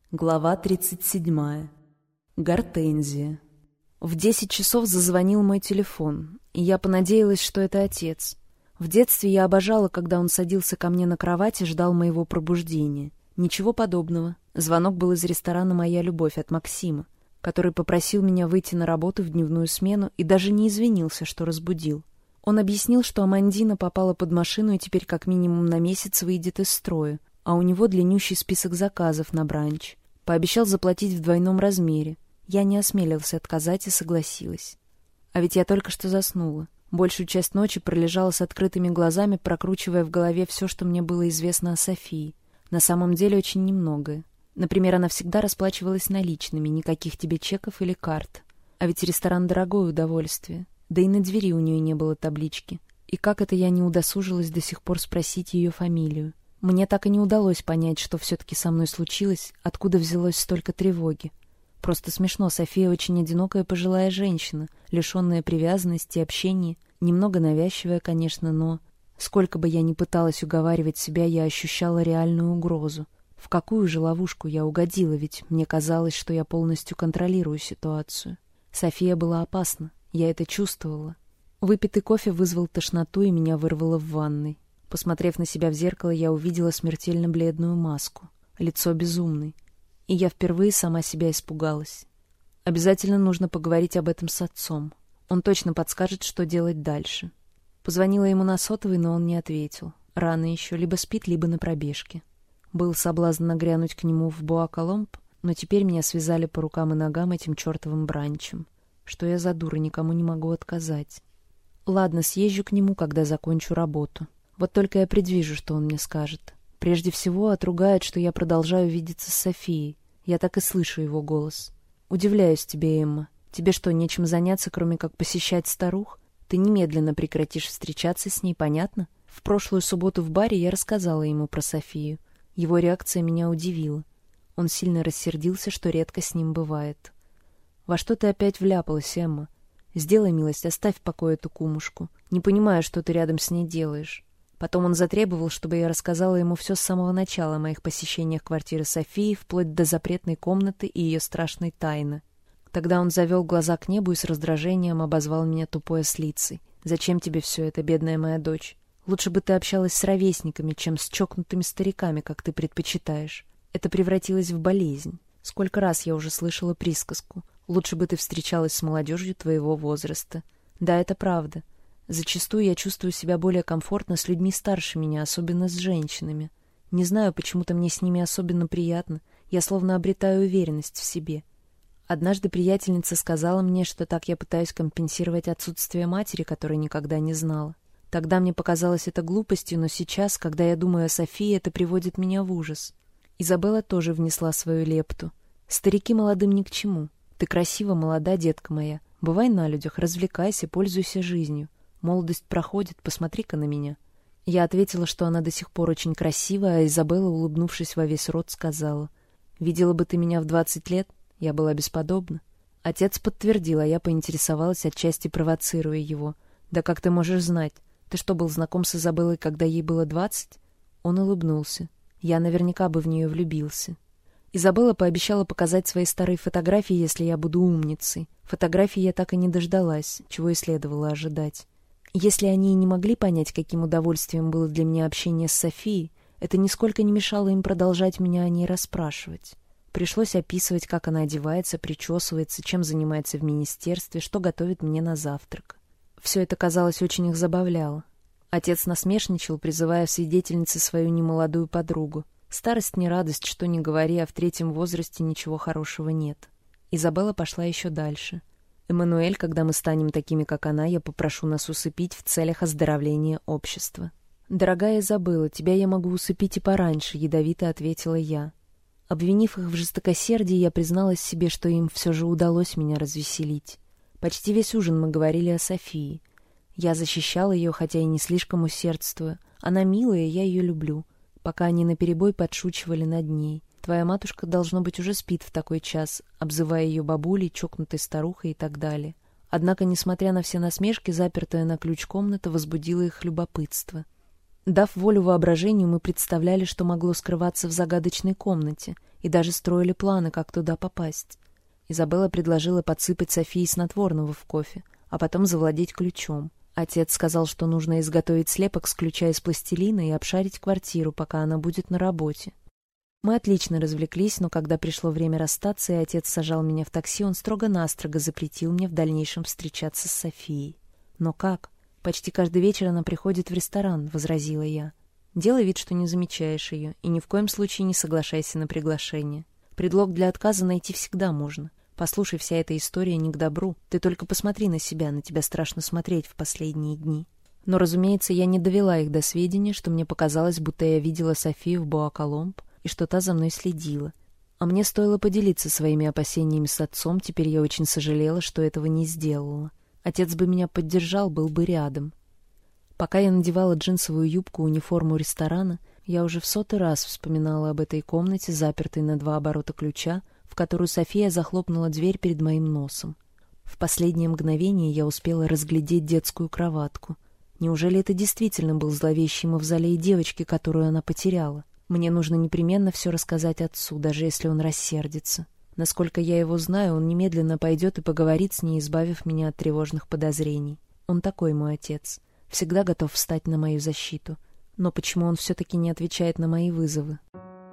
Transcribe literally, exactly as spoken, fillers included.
Глава тридцать седьмая. Гортензия. В десять часов зазвонил мой телефон, и я понадеялась, что это отец. В детстве я обожала, когда он садился ко мне на кровать и ждал моего пробуждения. Ничего подобного. Звонок был из ресторана «Моя любовь» от Максима, который попросил меня выйти на работу в дневную смену и даже не извинился, что разбудил. Он объяснил, что Амандина попала под машину и теперь как минимум на месяц выйдет из строя, а у него длиннющий список заказов на бранч. Пообещал заплатить в двойном размере. Я не осмелилась отказать и согласилась. А ведь я только что заснула. Большую часть ночи пролежала с открытыми глазами, прокручивая в голове все, что мне было известно о Софии. На самом деле очень немногое. Например, она всегда расплачивалась наличными, никаких тебе чеков или карт. А ведь ресторан — дорогое удовольствие. Да и на двери у нее не было таблички. И как это я не удосужилась до сих пор спросить ее фамилию? Мне так и не удалось понять, что все-таки со мной случилось, откуда взялось столько тревоги. Просто смешно, София очень одинокая пожилая женщина, лишенная привязанности и общения, немного навязчивая, конечно, но... Сколько бы я ни пыталась уговаривать себя, я ощущала реальную угрозу. В какую же ловушку я угодила, ведь мне казалось, что я полностью контролирую ситуацию. София была опасна, я это чувствовала. Выпитый кофе вызвал тошноту, и меня вырвало в ванной. Посмотрев на себя в зеркало, я увидела смертельно бледную маску, лицо безумной. И я впервые сама себя испугалась. Обязательно нужно поговорить об этом с отцом. Он точно подскажет, что делать дальше. Позвонила ему на сотовый, но он не ответил. Рано еще, либо спит, либо на пробежке. Был соблазн нагрянуть к нему в Боа-Коломб, но теперь меня связали по рукам и ногам этим чертовым бранчем. Что я за дура, никому не могу отказать. Ладно, съезжу к нему, когда закончу работу. Вот только я предвижу, что он мне скажет. Прежде всего отругает, что я продолжаю видеться с Софией. Я так и слышу его голос. «Удивляюсь тебе, Эмма. Тебе что, нечем заняться, кроме как посещать старух? Ты немедленно прекратишь встречаться с ней, понятно?» В прошлую субботу в баре я рассказала ему про Софию. Его реакция меня удивила. Он сильно рассердился, что редко с ним бывает. «Во что ты опять вляпалась, Эмма? Сделай милость, оставь в покое эту кумушку. Не понимаю, что ты рядом с ней делаешь». Потом он затребовал, чтобы я рассказала ему все с самого начала о моих посещениях квартиры Софии, вплоть до запретной комнаты и ее страшной тайны. Тогда он завел глаза к небу и с раздражением обозвал меня тупой ослицей. «Зачем тебе все это, бедная моя дочь? Лучше бы ты общалась с ровесниками, чем с чокнутыми стариками, как ты предпочитаешь. Это превратилось в болезнь. Сколько раз я уже слышала присказку. Лучше бы ты встречалась с молодежью твоего возраста. Да, это правда. Зачастую я чувствую себя более комфортно с людьми старше меня, особенно с женщинами. Не знаю, почему-то мне с ними особенно приятно. Я словно обретаю уверенность в себе. Однажды приятельница сказала мне, что так я пытаюсь компенсировать отсутствие матери, которой никогда не знала. Тогда мне показалось это глупостью, но сейчас, когда я думаю о Софии, это приводит меня в ужас. Изабелла тоже внесла свою лепту. Старики молодым ни к чему. Ты красива, молода, детка моя. Бывай на людях, развлекайся, пользуйся жизнью. Молодость проходит, посмотри-ка на меня. Я ответила, что она до сих пор очень красива, а Изабелла, улыбнувшись во весь рот, сказала: «Видела бы ты меня в двадцать лет, я была бесподобна». Отец подтвердил, а я поинтересовалась, отчасти провоцируя его. «Да как ты можешь знать? Ты что, был знаком с Изабеллой, когда ей было двадцать?» Он улыбнулся. «Я наверняка бы в нее влюбился». Изабелла пообещала показать свои старые фотографии, если я буду умницей. Фотографий я так и не дождалась, чего и следовало ожидать. Если они и не могли понять, каким удовольствием было для меня общение с Софией, это нисколько не мешало им продолжать меня о ней расспрашивать. Пришлось описывать, как она одевается, причесывается, чем занимается в министерстве, что готовит мне на завтрак. Все это, казалось, очень их забавляло. Отец насмешничал, призывая в свидетельницы свою немолодую подругу. Старость не радость, что ни говори, а в третьем возрасте ничего хорошего нет. Изабелла пошла еще дальше. «Эммануэль, когда мы станем такими, как она, я попрошу нас усыпить в целях оздоровления общества». «Дорогая Изабелла, тебя я могу усыпить и пораньше», — ядовито ответила я. Обвинив их в жестокосердии, я призналась себе, что им все же удалось меня развеселить. Почти весь ужин мы говорили о Софии. Я защищала ее, хотя и не слишком усердствуя. Она милая, я ее люблю. Пока они наперебой подшучивали над ней. Твоя матушка, должно быть, уже спит в такой час, обзывая ее бабулей, чокнутой старухой и так далее. Однако, несмотря на все насмешки, запертая на ключ комната возбудила их любопытство. Дав волю воображению, мы представляли, что могло скрываться в загадочной комнате, и даже строили планы, как туда попасть. Изабелла предложила подсыпать Софии снотворного в кофе, а потом завладеть ключом. Отец сказал, что нужно изготовить слепок с ключа из пластилина и обшарить квартиру, пока она будет на работе. Мы отлично развлеклись, но когда пришло время расстаться, и отец сажал меня в такси, он строго-настрого запретил мне в дальнейшем встречаться с Софией. «Но как? Почти каждый вечер она приходит в ресторан», — возразила я. «Делай вид, что не замечаешь ее, и ни в коем случае не соглашайся на приглашение. Предлог для отказа найти всегда можно. Послушай, вся эта история не к добру. Ты только посмотри на себя, на тебя страшно смотреть в последние дни». Но, разумеется, я не довела их до сведения, что мне показалось, будто я видела Софию в Боа-Коломб, и что та за мной следила. А мне стоило поделиться своими опасениями с отцом, теперь я очень сожалела, что этого не сделала. Отец бы меня поддержал, был бы рядом. Пока я надевала джинсовую юбку, униформу ресторана, я уже в сотый раз вспоминала об этой комнате, запертой на два оборота ключа, в которую София захлопнула дверь перед моим носом. В последнее мгновение я успела разглядеть детскую кроватку. Неужели это действительно был зловещий мавзолей девочки, которую она потеряла? Мне нужно непременно все рассказать отцу, даже если он рассердится. Насколько я его знаю, он немедленно пойдет и поговорит с ней, избавив меня от тревожных подозрений. Он такой мой отец, всегда готов встать на мою защиту. Но почему он все-таки не отвечает на мои вызовы?